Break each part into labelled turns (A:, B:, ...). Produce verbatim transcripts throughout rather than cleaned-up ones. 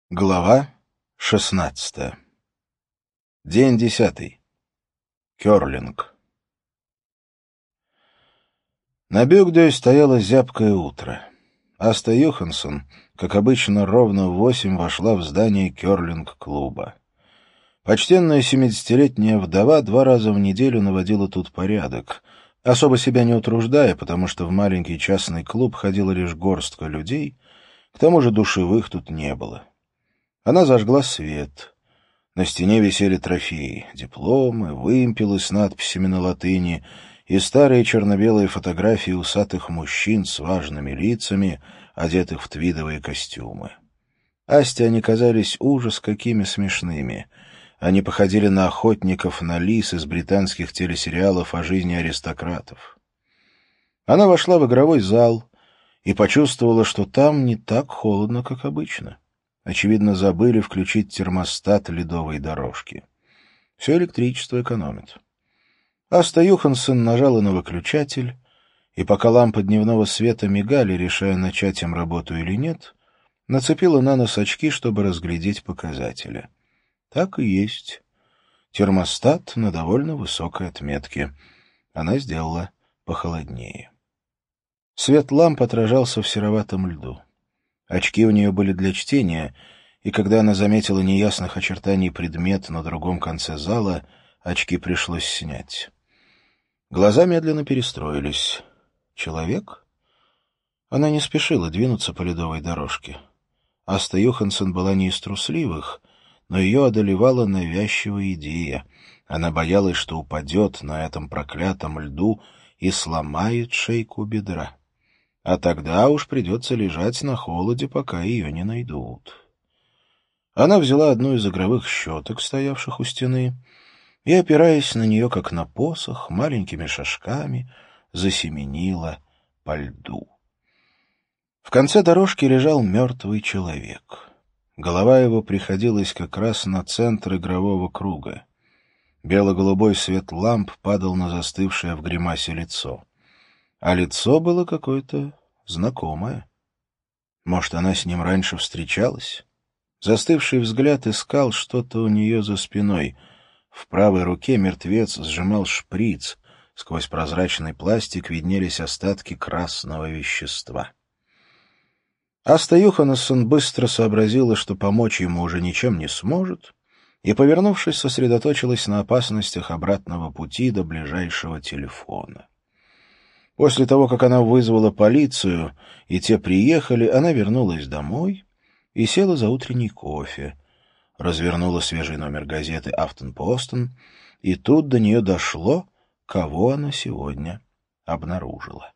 A: Глава шестнадцатая. День десятый. Кёрлинг. На Бюгде стояло зябкое утро. Аста Юхансон, как обычно, ровно в восемь вошла в здание кёрлинг-клуба. Почтенная семидесятилетняя вдова два раза в неделю наводила тут порядок, особо себя не утруждая, потому что в маленький частный клуб ходила лишь горстка людей, к тому же душевых тут не было. Она зажгла свет. На стене висели трофеи — дипломы, вымпелы с надписями на латыни и старые черно-белые фотографии усатых мужчин с важными лицами, одетых в твидовые костюмы. Асте они казались ужас какими смешными. Они походили на охотников на лис из британских телесериалов о жизни аристократов. Она вошла в игровой зал и почувствовала, что там не так холодно, как обычно. Очевидно, забыли включить термостат ледовой дорожки. Все электричество экономит. Аста Юхансон нажала на выключатель, и пока лампы дневного света мигали, решая, начать им работу или нет, нацепила на нос очки, чтобы разглядеть показатели. Так и есть. Термостат на довольно высокой отметке. Она сделала похолоднее. Свет ламп отражался в сероватом льду. Очки у нее были для чтения, и когда она заметила неясных очертаний предмет на другом конце зала, очки пришлось снять. Глаза медленно перестроились. Человек? Она не спешила двинуться по ледовой дорожке. Аста Юхансон была не из трусливых, но ее одолевала навязчивая идея. Она боялась, что упадет на этом проклятом льду и сломает шейку бедра. А тогда уж придется лежать на холоде, пока ее не найдут. Она взяла одну из игровых щеток, стоявших у стены, и, опираясь на нее, как на посох, маленькими шажками засеменила по льду. В конце дорожки лежал мертвый человек. Голова его приходилась как раз на центр игрового круга. Бело-голубой свет ламп падал на застывшее в гримасе лицо. А лицо было какое-то знакомое. Может, она с ним раньше встречалась? Застывший взгляд искал что-то у нее за спиной. В правой руке мертвец сжимал шприц. Сквозь прозрачный пластик виднелись остатки красного вещества. Аста Юхансон быстро сообразила, что помочь ему уже ничем не сможет, и, повернувшись, сосредоточилась на опасностях обратного пути до ближайшего телефона. После того, как она вызвала полицию, и те приехали, она вернулась домой и села за утренний кофе, развернула свежий номер газеты «Афтенпостен», и тут до нее дошло, кого она сегодня обнаружила.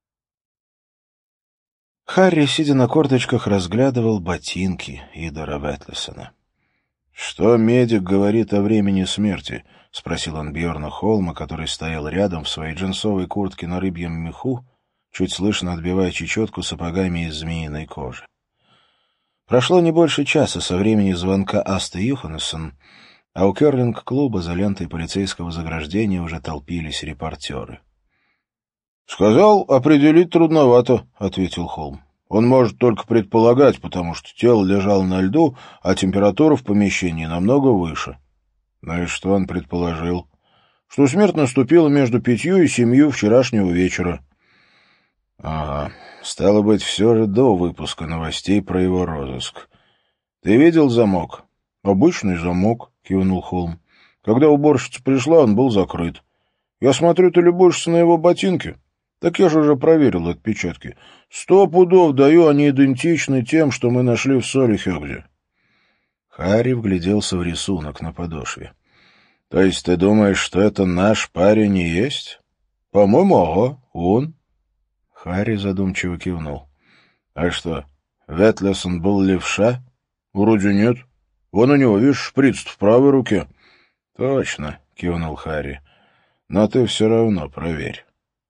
A: Харри, сидя на корточках, разглядывал ботинки Идора Ветлесона. — Что медик говорит о времени смерти? — спросил он Бьорна Холма, который стоял рядом в своей джинсовой куртке на рыбьем меху, чуть слышно отбивая чечетку сапогами из змеиной кожи. Прошло не больше часа со времени звонка Асты Юхансон, а у кёрлинг-клуба за лентой полицейского заграждения уже толпились репортеры. — Сказал, определить трудновато, — ответил Холм. Он может только предполагать, потому что тело лежало на льду, а температура в помещении намного выше. Ну и что он предположил? Что смерть наступила между пятью и семью вчерашнего вечера. Ага, стало быть, все же до выпуска новостей про его розыск. Ты видел замок? Обычный замок, кивнул Холм. Когда уборщица пришла, он был закрыт. Я смотрю, ты любуешься на его ботинки. Так я же уже проверил отпечатки. Сто пудов даю, они идентичны тем, что мы нашли в Солихёгде. Харри вгляделся в рисунок на подошве. — То есть ты думаешь, что это наш парень и есть? — По-моему, ага, он. Харри задумчиво кивнул. — А что, Ветлесон был левша? — Вроде нет. Вон у него, видишь, шприц в правой руке. — Точно, — кивнул Харри. — Но ты все равно проверь.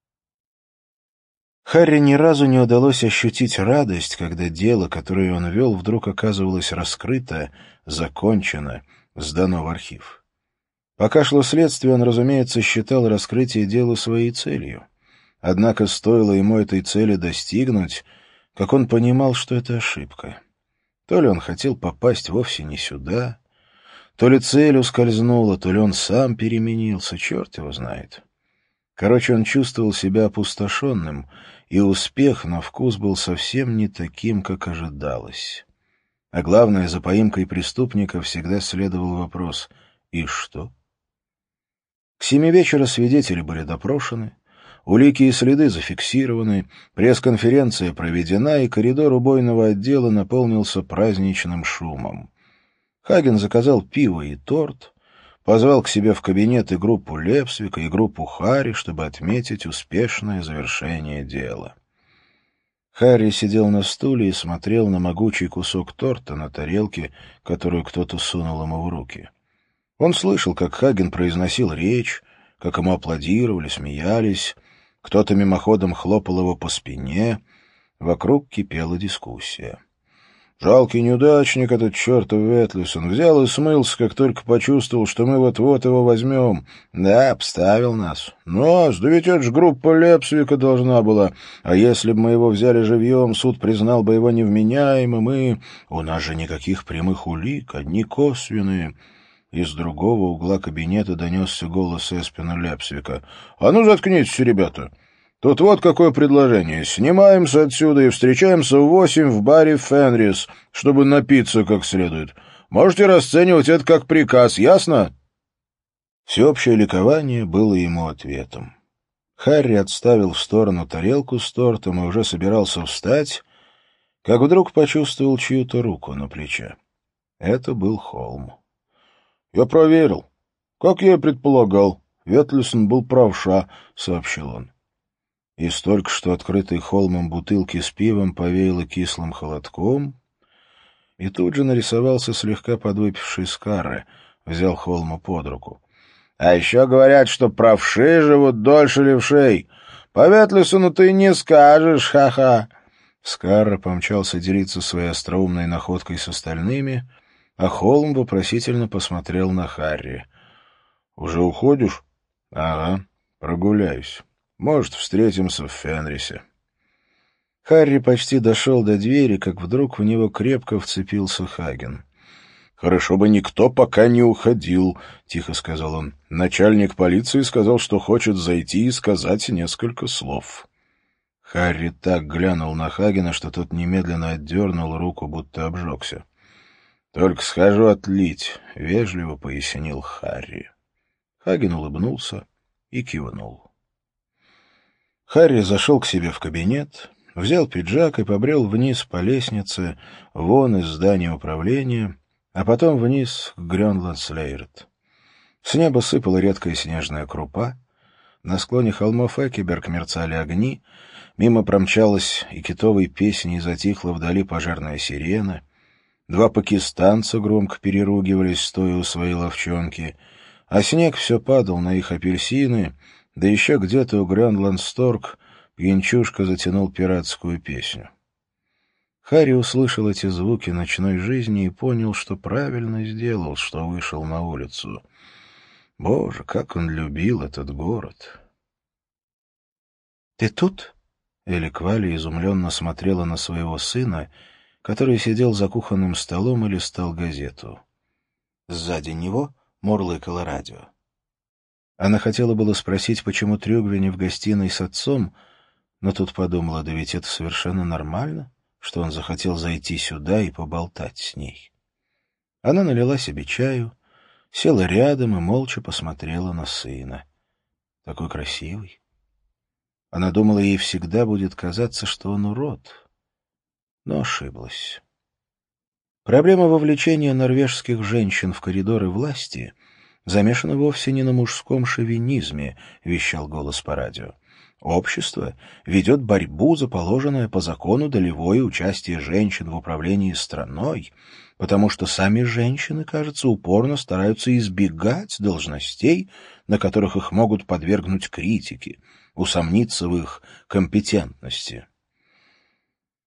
A: Харри ни разу не удалось ощутить радость, когда дело, которое он вел, вдруг оказывалось раскрыто, закончено, сдано в архив. Пока шло следствие, он, разумеется, считал раскрытие дела своей целью. Однако стоило ему этой цели достигнуть, как он понимал, что это ошибка. То ли он хотел попасть вовсе не сюда, то ли цель ускользнула, то ли он сам переменился, черт его знает. Короче, он чувствовал себя опустошенным, и успех на вкус был совсем не таким, как ожидалось. А главное, за поимкой преступника всегда следовал вопрос «И что?». К семи вечера свидетели были допрошены, улики и следы зафиксированы, пресс-конференция проведена, и коридор убойного отдела наполнился праздничным шумом. Хаген заказал пиво и торт, позвал к себе в кабинет и группу Лепсвика, и группу Харри, чтобы отметить успешное завершение дела. Харри сидел на стуле и смотрел на могучий кусок торта на тарелке, которую кто-то сунул ему в руки. Он слышал, как Хаген произносил речь, как ему аплодировали, смеялись, кто-то мимоходом хлопал его по спине, вокруг кипела дискуссия. Жалкий неудачник этот чертов Ветлисон взял и смылся, как только почувствовал, что мы вот-вот его возьмем. Да, обставил нас. Но, да ведь это же группа Лепсвика должна была. А если бы мы его взяли живьем, суд признал бы его невменяемым, и... У нас же никаких прямых улик, одни косвенные. Из другого угла кабинета донесся голос Эспина Лепсвика. — А ну, заткнитесь, ребята! Тут вот какое предложение. Снимаемся отсюда и встречаемся в восемь в баре «Фенрис», чтобы напиться как следует. Можете расценивать это как приказ, ясно?» Всеобщее ликование было ему ответом. Харри отставил в сторону тарелку с тортом и уже собирался встать, как вдруг почувствовал чью-то руку на плече. Это был Холм. «Я проверил. Как я и предполагал. Ветлисон был правша», — сообщил он. Из только что открытой Холмом бутылки с пивом повеяло кислым холодком, и тут же нарисовался слегка подвыпивший Скарре, взял Холма под руку. — А еще говорят, что правши живут дольше левшей. По Ветлисону ты не скажешь, ха-ха. Скарре помчался делиться своей остроумной находкой с остальными, а Холм вопросительно посмотрел на Харри. — Уже уходишь? — Ага, прогуляюсь. Может, встретимся в Фенрисе. Харри почти дошел до двери, как вдруг в него крепко вцепился Хаген. — Хорошо бы никто пока не уходил, — тихо сказал он. Начальник полиции сказал, что хочет зайти и сказать несколько слов. Харри так глянул на Хагена, что тот немедленно отдернул руку, будто обжегся. — Только схожу отлить, — вежливо пояснил Харри. Хаген улыбнулся и кивнул. Харри зашел к себе в кабинет, взял пиджак и побрел вниз по лестнице, вон из здания управления, а потом вниз к Грёнландслейрт. С неба сыпала редкая снежная крупа, на склоне холмов Экеберг мерцали огни, мимо промчалась и китовой песней затихла вдали пожарная сирена, два пакистанца громко переругивались, стоя у своей ловчонки, а снег все падал на их апельсины. Да еще где-то у Грёнландсторг пьянчушка затянул пиратскую песню. Харри услышал эти звуки ночной жизни и понял, что правильно сделал, что вышел на улицу. Боже, как он любил этот город! — Ты тут? — Элик Вали изумленно смотрела на своего сына, который сидел за кухонным столом и листал газету. Сзади него мурлыкало радио. Она хотела было спросить, почему Трюгве не в гостиной с отцом, но тут подумала, да ведь это совершенно нормально, что он захотел зайти сюда и поболтать с ней. Она налила себе чаю, села рядом и молча посмотрела на сына. Такой красивый. Она думала, ей всегда будет казаться, что он урод, но ошиблась. Проблема вовлечения норвежских женщин в коридоры власти — замешано вовсе не на мужском шовинизме, — вещал голос по радио. Общество ведет борьбу за положенное по закону долевое участие женщин в управлении страной, потому что сами женщины, кажется, упорно стараются избегать должностей, на которых их могут подвергнуть критике, усомниться в их компетентности.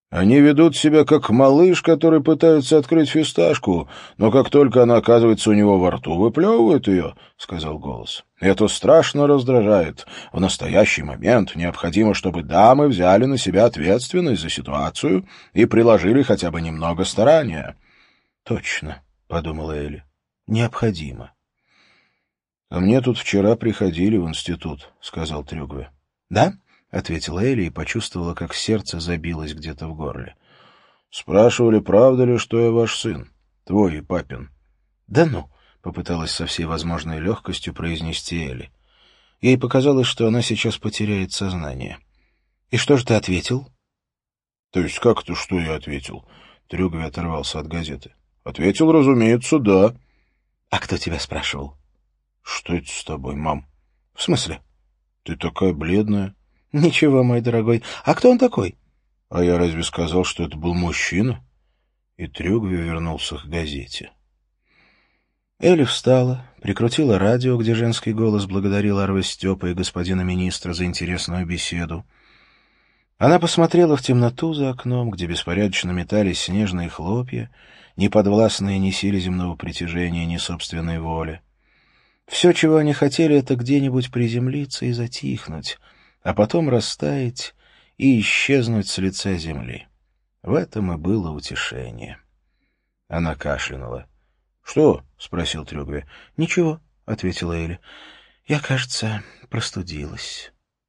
A: Они ведут себя как малыш, который пытается открыть фисташку, но как только она оказывается у него во рту, выплевывает ее, — сказал голос. Это страшно раздражает. В настоящий момент необходимо, чтобы дамы взяли на себя ответственность за ситуацию и приложили хотя бы немного старания. — Точно, — подумала Элли, — необходимо. — А мне тут вчера приходили в институт, — сказал Трюгве. — Да? — ответила Элли и почувствовала, как сердце забилось где-то в горле. — Спрашивали, правда ли, что я ваш сын, твой и папин. — Да ну, — попыталась со всей возможной легкостью произнести Элли. Ей показалось, что она сейчас потеряет сознание. — И что же ты ответил? — То есть как это, что я ответил? Трюгве оторвался от газеты. — Ответил, разумеется, да. — А кто тебя спрашивал? — Что это с тобой, мам? — В смысле? — Ты такая бледная. — Ничего, мой дорогой. А кто он такой? — А я разве сказал, что это был мужчина? И Трюгве вернулся к газете. Элли встала, прикрутила радио, где женский голос благодарил Арве Степа и господина министра за интересную беседу. Она посмотрела в темноту за окном, где беспорядочно метались снежные хлопья, не подвластные ни силе земного притяжения, ни собственной воле. Все, чего они хотели, — это где-нибудь приземлиться и затихнуть, а потом растаять и исчезнуть с лица земли. В этом и было утешение. Она кашлянула. — Что? — спросил Трюгве. — Ничего, — ответила Элли. — Я, кажется, простудилась.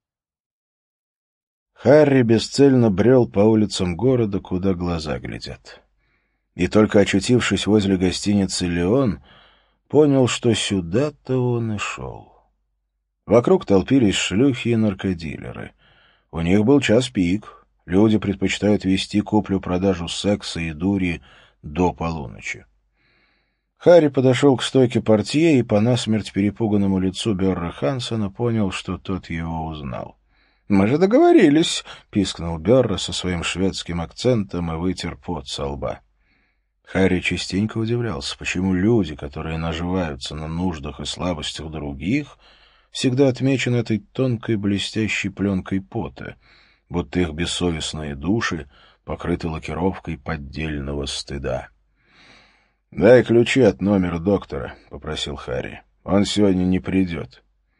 A: Харри бесцельно брел по улицам города, куда глаза глядят. И только очутившись возле гостиницы «Леон», понял, что сюда-то он и шел. Вокруг толпились шлюхи и наркодилеры. У них был час пик. Люди предпочитают вести куплю-продажу секса и дури до полуночи. Харри подошел к стойке портье и по насмерть перепуганному лицу Берра Хансена понял, что тот его узнал. — Мы же договорились, — пискнул Берра со своим шведским акцентом и вытер пот со лба. Харри частенько удивлялся, почему люди, которые наживаются на нуждах и слабостях других, всегда отмечены этой тонкой блестящей пленкой пота, будто их бессовестные души покрыты лакировкой поддельного стыда. — Дай ключи от номера доктора, — попросил Харри. — Он сегодня не придет.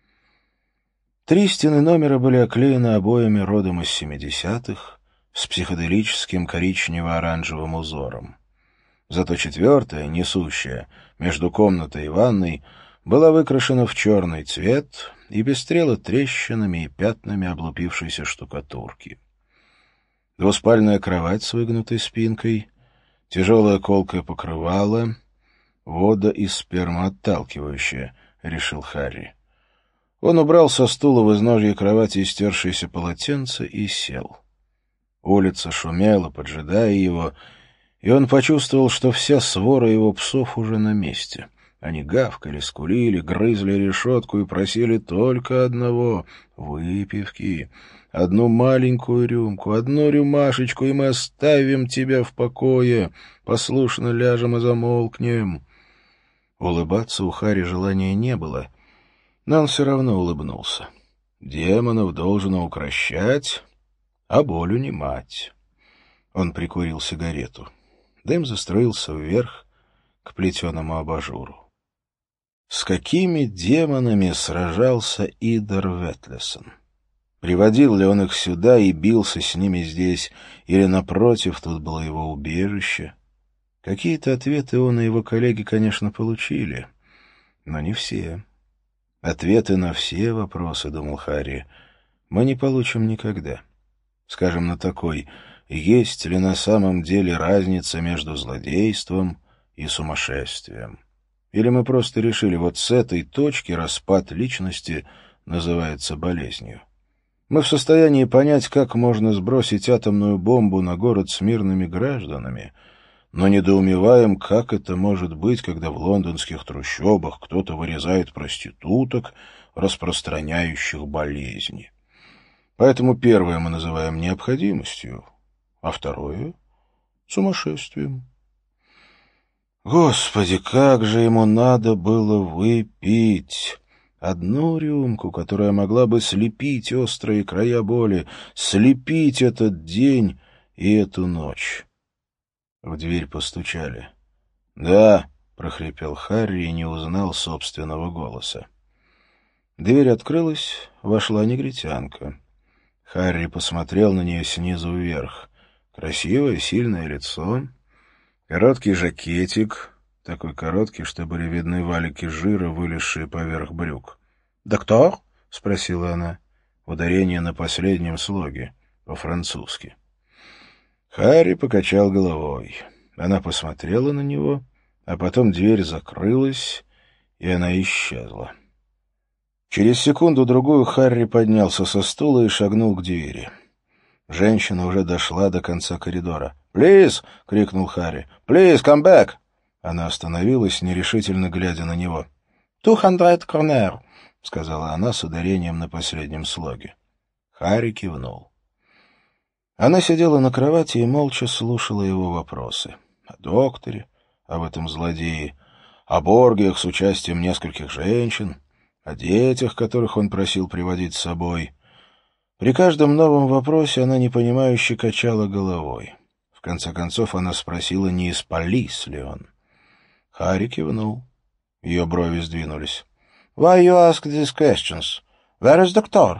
A: Три стены номера были оклеены обоями родом из семидесятых с психоделическим коричнево-оранжевым узором. Зато четвертая, несущая, между комнатой и ванной, была выкрашена в черный цвет и пестрела трещинами и пятнами облупившейся штукатурки. Двуспальная кровать с выгнутой спинкой, тяжелое колкое покрывало, вода и спермоотталкивающая, — решил Харри. Он убрал со стула в изножье кровати истершееся полотенце и сел. Улица шумела, поджидая его, и он почувствовал, что вся свора его псов уже на месте. Они гавкали, скулили, грызли решетку и просили только одного — выпивки. Одну маленькую рюмку, одну рюмашечку, и мы оставим тебя в покое, послушно ляжем и замолкнем. Улыбаться у Харри желания не было, но он все равно улыбнулся. Демонов должно укращать, а боль унимать. Он прикурил сигарету. Дым застроился вверх к плетеному абажуру. С какими демонами сражался Идор Ветлесон? Приводил ли он их сюда и бился с ними здесь, или, напротив, тут было его убежище? Какие-то ответы он и его коллеги, конечно, получили, но не все. Ответы на все вопросы, — думал Харри, — мы не получим никогда. Скажем, на такой: есть ли на самом деле разница между злодейством и сумасшествием? Или мы просто решили, вот с этой точки распад личности называется болезнью? Мы в состоянии понять, как можно сбросить атомную бомбу на город с мирными гражданами, но недоумеваем, как это может быть, когда в лондонских трущобах кто-то вырезает проституток, распространяющих болезни. Поэтому первое мы называем необходимостью, а второе — сумасшествием. Господи, как же ему надо было выпить! Одну рюмку, которая могла бы слепить острые края боли, слепить этот день и эту ночь. В дверь постучали. «Да», — прохрипел Харри и не узнал собственного голоса. Дверь открылась, вошла негритянка. Харри посмотрел на нее снизу вверх. Красивое, сильное лицо, короткий жакетик, такой короткий, что были видны валики жира, вылезшие поверх брюк. «Доктор?» — спросила она. Ударение на последнем слоге, по-французски. Харри покачал головой. Она посмотрела на него, а потом дверь закрылась, и она исчезла. Через секунду-другую Харри поднялся со стула и шагнул к двери. Женщина уже дошла до конца коридора. «Плиз!» — крикнул Харри. «Плиз, come back!» Она остановилась, нерешительно глядя на него. «Two hundred corner», — сказала она с ударением на последнем слоге. Харри кивнул. Она сидела на кровати и молча слушала его вопросы. О докторе, об этом злодее, об оргиях с участием нескольких женщин, о детях, которых он просил приводить с собой. При каждом новом вопросе она непонимающе качала головой. В конце концов она спросила, не из полис ли он. Харри кивнул. Ее брови сдвинулись. «Why you ask these questions? Where is doctor?»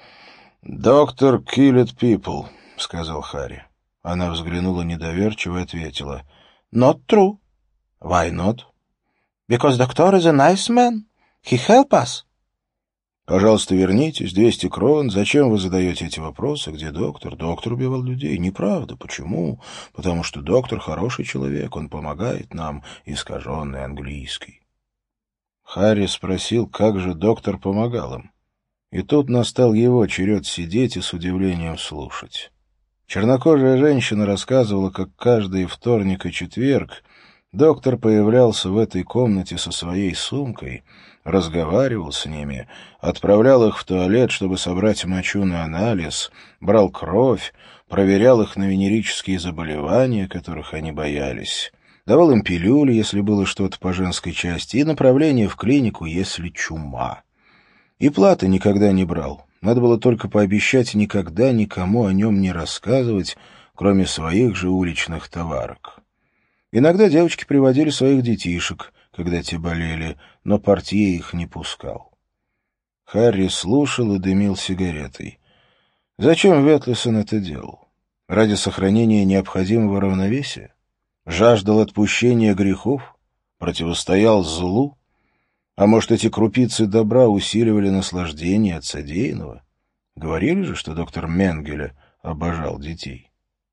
A: «Доктор killed people», — сказал Харри. Она взглянула недоверчиво и ответила. «Not true». «Why not?» «Because doctor is a nice man. He help us». «Пожалуйста, вернитесь, двести крон. Зачем вы задаете эти вопросы? Где доктор? Доктор убивал людей. Неправда. Почему? Потому что доктор хороший человек. Он помогает нам, искаженный английский». Харри спросил, как же доктор помогал им. И тут настал его черед сидеть и с удивлением слушать. Чернокожая женщина рассказывала, как каждый вторник и четверг доктор появлялся в этой комнате со своей сумкой, разговаривал с ними, отправлял их в туалет, чтобы собрать мочу на анализ, брал кровь, проверял их на венерические заболевания, которых они боялись, давал им пилюли, если было что-то по женской части, и направление в клинику, если чума. И платы никогда не брал. Надо было только пообещать никогда никому о нем не рассказывать, кроме своих же уличных товарок. Иногда девочки приводили своих детишек, когда те болели, но портье их не пускал. Харри слушал и дымил сигаретой. Зачем Ветлисон это делал? Ради сохранения необходимого равновесия? Жаждал отпущения грехов? Противостоял злу? А может, эти крупицы добра усиливали наслаждение от содеянного? Говорили же, что доктор Менгеле обожал детей.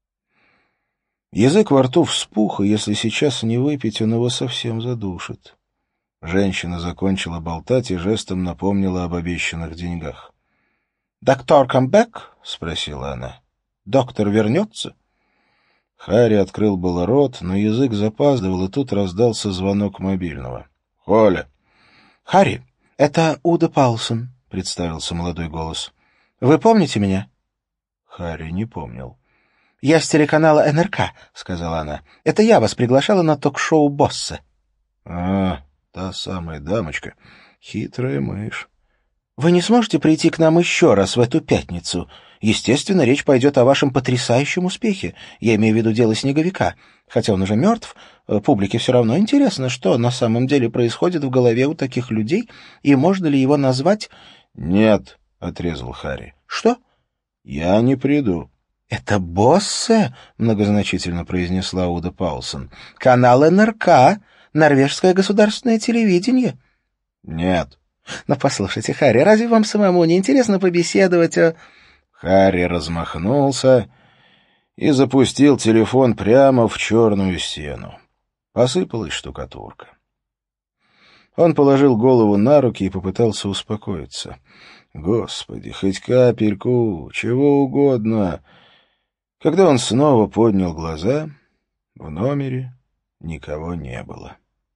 A: Язык во рту вспух, и если сейчас не выпить, он его совсем задушит. Женщина закончила болтать и жестом напомнила об обещанных деньгах. «Доктор камбэк?» — спросила она. «Доктор вернется?» Харри открыл было рот, но язык запаздывал, и тут раздался звонок мобильного. «Холя!» «Харри, это Уда Паулсон», — представился молодой голос. «Вы помните меня?» Харри не помнил. «Я с телеканала эн эр ка», — сказала она. «Это я вас приглашала на ток-шоу «Босса». «А, та самая дамочка. Хитрая мышь». «Вы не сможете прийти к нам еще раз в эту пятницу? Естественно, речь пойдет о вашем потрясающем успехе. Я имею в виду дело Снеговика. Хотя он уже мертв, публике все равно интересно, что на самом деле происходит в голове у таких людей, и можно ли его назвать...» «Нет», — отрезал Харри. «Что?» «Я не приду». «Это «Боссе», — многозначительно произнесла Уда Паулсон. «Канал эн эр ка, норвежское государственное телевидение». «Нет». «Но послушайте, Харри, разве вам самому не интересно побеседовать о...» Харри размахнулся и запустил телефон прямо в черную стену. Посыпалась штукатурка. Он положил голову на руки и попытался успокоиться. Господи, хоть капельку, чего угодно. Когда он снова поднял глаза, в номере никого не было.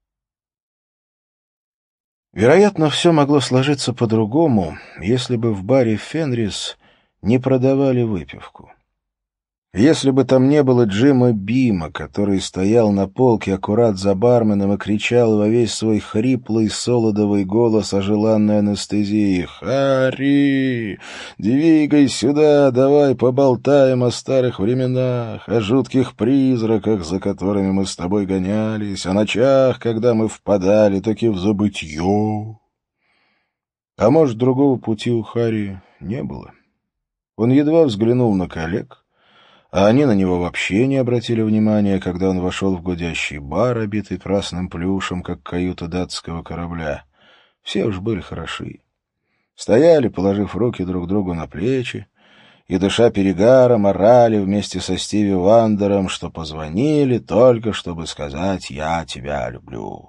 A: Вероятно, все могло сложиться по-другому, если бы в баре «Фенрис» не продавали выпивку. Если бы там не было Джима Бима, который стоял на полке аккурат за барменом и кричал во весь свой хриплый солодовый голос о желанной анестезии: «Харри, двигай сюда, давай поболтаем о старых временах, о жутких призраках, за которыми мы с тобой гонялись, о ночах, когда мы впадали таки в забытье». А может, другого пути у Харри не было. Он едва взглянул на коллег, а они на него вообще не обратили внимания, когда он вошел в гудящий бар, обитый красным плюшем, как каюта датского корабля. Все уж были хороши. Стояли, положив руки друг другу на плечи, и, дыша перегаром, орали вместе со Стиви Вандером, что позвонили только, чтобы сказать «я тебя люблю».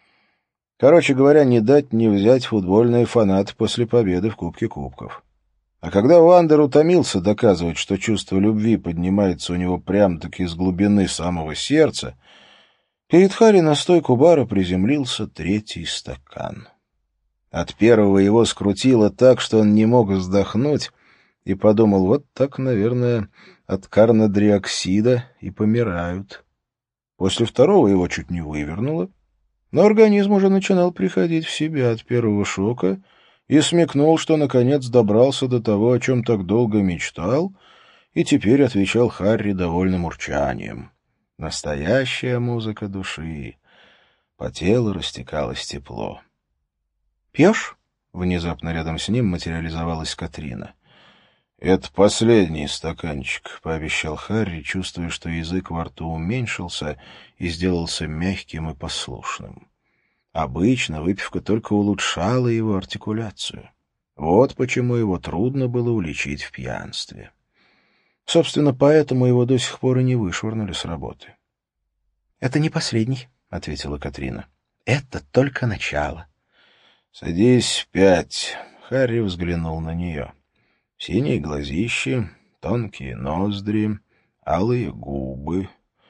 A: Короче говоря, не дать не взять футбольные фанаты после победы в Кубке Кубков. А когда Вандер утомился доказывать, что чувство любви поднимается у него прямо-таки из глубины самого сердца, перед Харри на стойку бара приземлился третий стакан. От первого его скрутило так, что он не мог вздохнуть, и подумал, вот так, наверное, от карнодриоксида и помирают. После второго его чуть не вывернуло, но организм уже начинал приходить в себя от первого шока и смекнул, что наконец добрался до того, о чем так долго мечтал, и теперь отвечал Харри довольным урчанием. Настоящая музыка души. По телу растекалось тепло. «Пьешь?» — внезапно рядом с ним материализовалась Катрина. «Это последний стаканчик», — пообещал Харри, чувствуя, что язык во рту уменьшился и сделался мягким и послушным. Обычно выпивка только улучшала его артикуляцию. Вот почему его трудно было уличить в пьянстве. Собственно, поэтому его до сих пор и не вышвырнули с работы. — Это не последний, — ответила Катрина. — Это только начало. — Садись, пять. Харри взглянул на нее. Синие глазищи, тонкие ноздри, алые губы.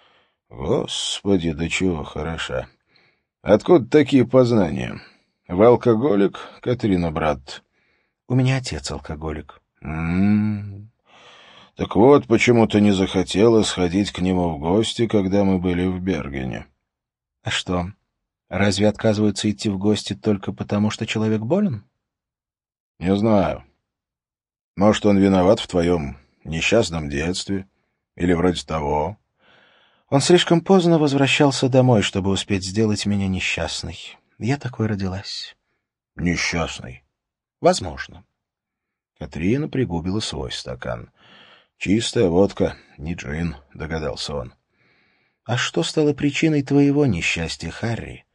A: Господи, до чего хороша! Откуда такие познания? Вы алкоголик, Катрина, брат? У меня отец алкоголик. М-м-м. Так вот, почему ты не захотела сходить к нему в гости, когда мы были в Бергене. А что, разве отказываются идти в гости только потому, что человек болен? Не знаю. Может, он виноват в твоем несчастном детстве? Или вроде того? Он слишком поздно возвращался домой, чтобы успеть сделать меня несчастной. Я такой родилась. Несчастной? Возможно. Катрина пригубила свой стакан. Чистая водка, не джин, догадался он. А что стало причиной твоего несчастья, Харри?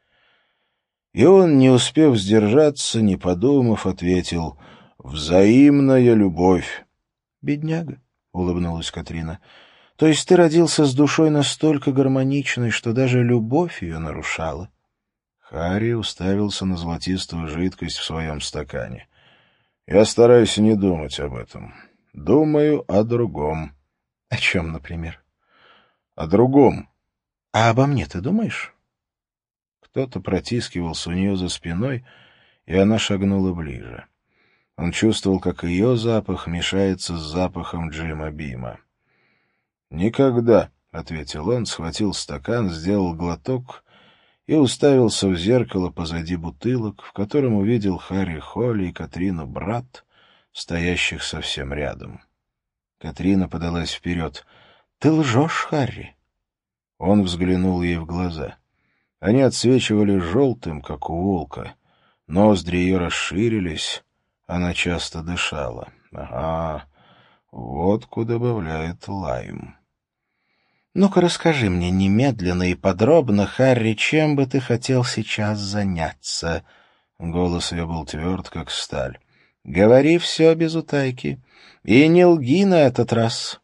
A: И он, не успев сдержаться, не подумав, ответил: «Взаимная любовь». «Бедняга», — улыбнулась Катрина. «То есть ты родился с душой настолько гармоничной, что даже любовь ее нарушала?» Харри уставился на золотистую жидкость в своем стакане. «Я стараюсь не думать об этом. Думаю о другом». «О чем, например?» «О другом». «А обо мне ты думаешь?» Кто-то протискивался у нее за спиной, и она шагнула ближе. Он чувствовал, как ее запах мешается с запахом Джима Бима. «Никогда», — ответил он, схватил стакан, сделал глоток и уставился в зеркало позади бутылок, в котором увидел Харри Холли и Катрину Брат, стоящих совсем рядом. Катрина подалась вперед. «Ты лжешь, Харри?» Он взглянул ей в глаза. Они отсвечивали желтым, как у волка. Ноздри ее расширились, она часто дышала. Ага, водку добавляет лайм. «Ну-ка расскажи мне немедленно и подробно, Харри, чем бы ты хотел сейчас заняться?» Голос ее был тверд, как сталь. «Говори все без утайки. И не лги на этот раз».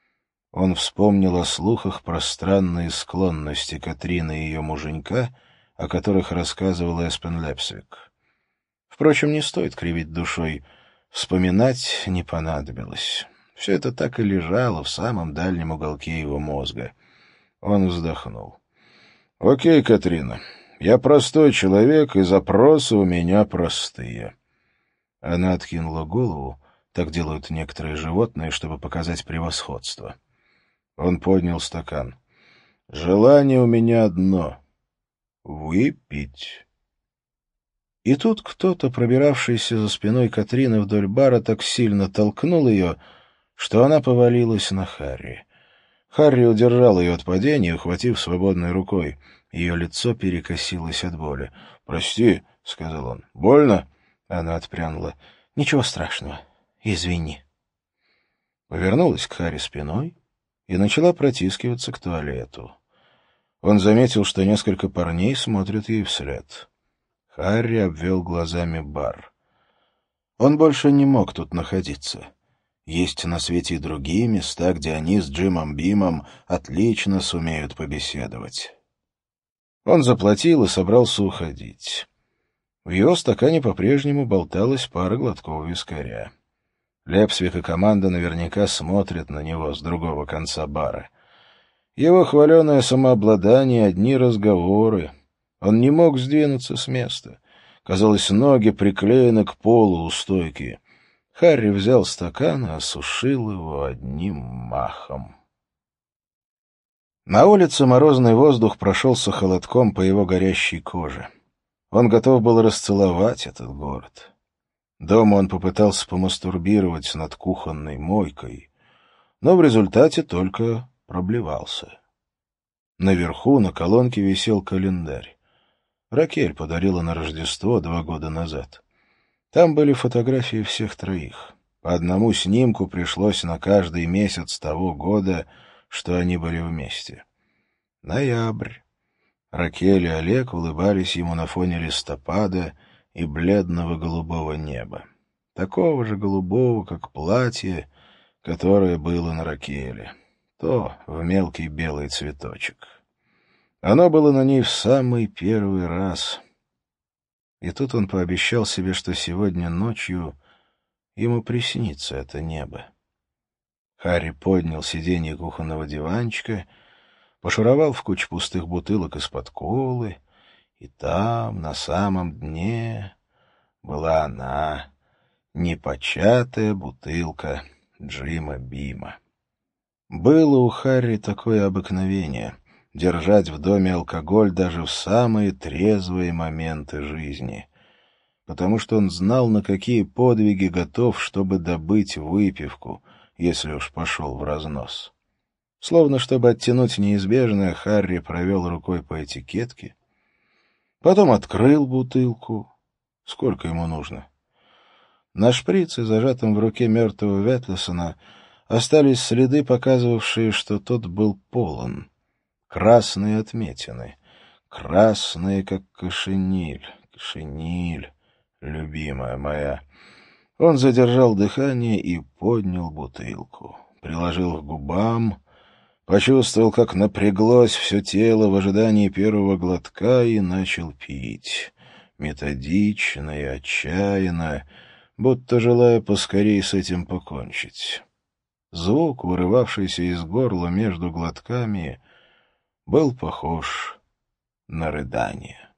A: Он вспомнил о слухах про странные склонности Катрины и ее муженька, о которых рассказывал Эспен Лепсвик. Впрочем, не стоит кривить душой. Вспоминать не понадобилось. Все это так и лежало в самом дальнем уголке его мозга. Он вздохнул. «Окей, Катрина, я простой человек, и запросы у меня простые». Она откинула голову, так делают некоторые животные, чтобы показать превосходство. Он поднял стакан. «Желание у меня одно — выпить». И тут кто-то, пробиравшийся за спиной Катрины вдоль бара, так сильно толкнул ее, что она повалилась на Харри. Харри удержал ее от падения, ухватив свободной рукой. Ее лицо перекосилось от боли. «Прости», — сказал он. «Больно?» Она отпрянула. «Ничего страшного. Извини». Повернулась к Харри спиной и начала протискиваться к туалету. Он заметил, что несколько парней смотрят ей вслед. Харри обвел глазами бар. Он больше не мог тут находиться. Есть на свете и другие места, где они с Джимом Бимом отлично сумеют побеседовать. Он заплатил и собрался уходить. В его стакане по-прежнему болталась пара глотков вискаря. Лепсвик и команда наверняка смотрят на него с другого конца бара. Его хваленое самообладание — одни разговоры. Он не мог сдвинуться с места. Казалось, ноги приклеены к полу у стойки. Харри взял стакан и осушил его одним махом. На улице морозный воздух прошелся холодком по его горящей коже. Он готов был расцеловать этот город. Дома он попытался помастурбировать над кухонной мойкой, но в результате только проблевался. Наверху на колонке висел календарь. Ракель подарила на Рождество два года назад. Там были фотографии всех троих. По одному снимку пришлось на каждый месяц того года, что они были вместе. Ноябрь. Ракель и Олег улыбались ему на фоне листопада и бледного голубого неба. Такого же голубого, как платье, которое было на Ракеле. То в мелкий белый цветочек. Оно было на ней в самый первый раз. И тут он пообещал себе, что сегодня ночью ему приснится это небо. Харри поднял сиденье кухонного диванчика, пошуровал в кучу пустых бутылок из-под колы, и там, на самом дне, была она, непочатая бутылка Джима Бима. Было у Харри такое обыкновение — держать в доме алкоголь даже в самые трезвые моменты жизни, потому что он знал, на какие подвиги готов, чтобы добыть выпивку, если уж пошел в разнос. Словно чтобы оттянуть неизбежное, Харри провел рукой по этикетке, потом открыл бутылку. Сколько ему нужно? На шприце, зажатом в руке мертвого Ветлесона, остались следы, показывавшие, что тот был полон. Красные отметины. Красные, как кошениль. Кошениль, любимая моя. Он задержал дыхание и поднял бутылку. Приложил к губам, почувствовал, как напряглось все тело в ожидании первого глотка и начал пить. Методично и отчаянно, будто желая поскорее с этим покончить. Звук, вырывавшийся из горла между глотками, был похож на рыдание.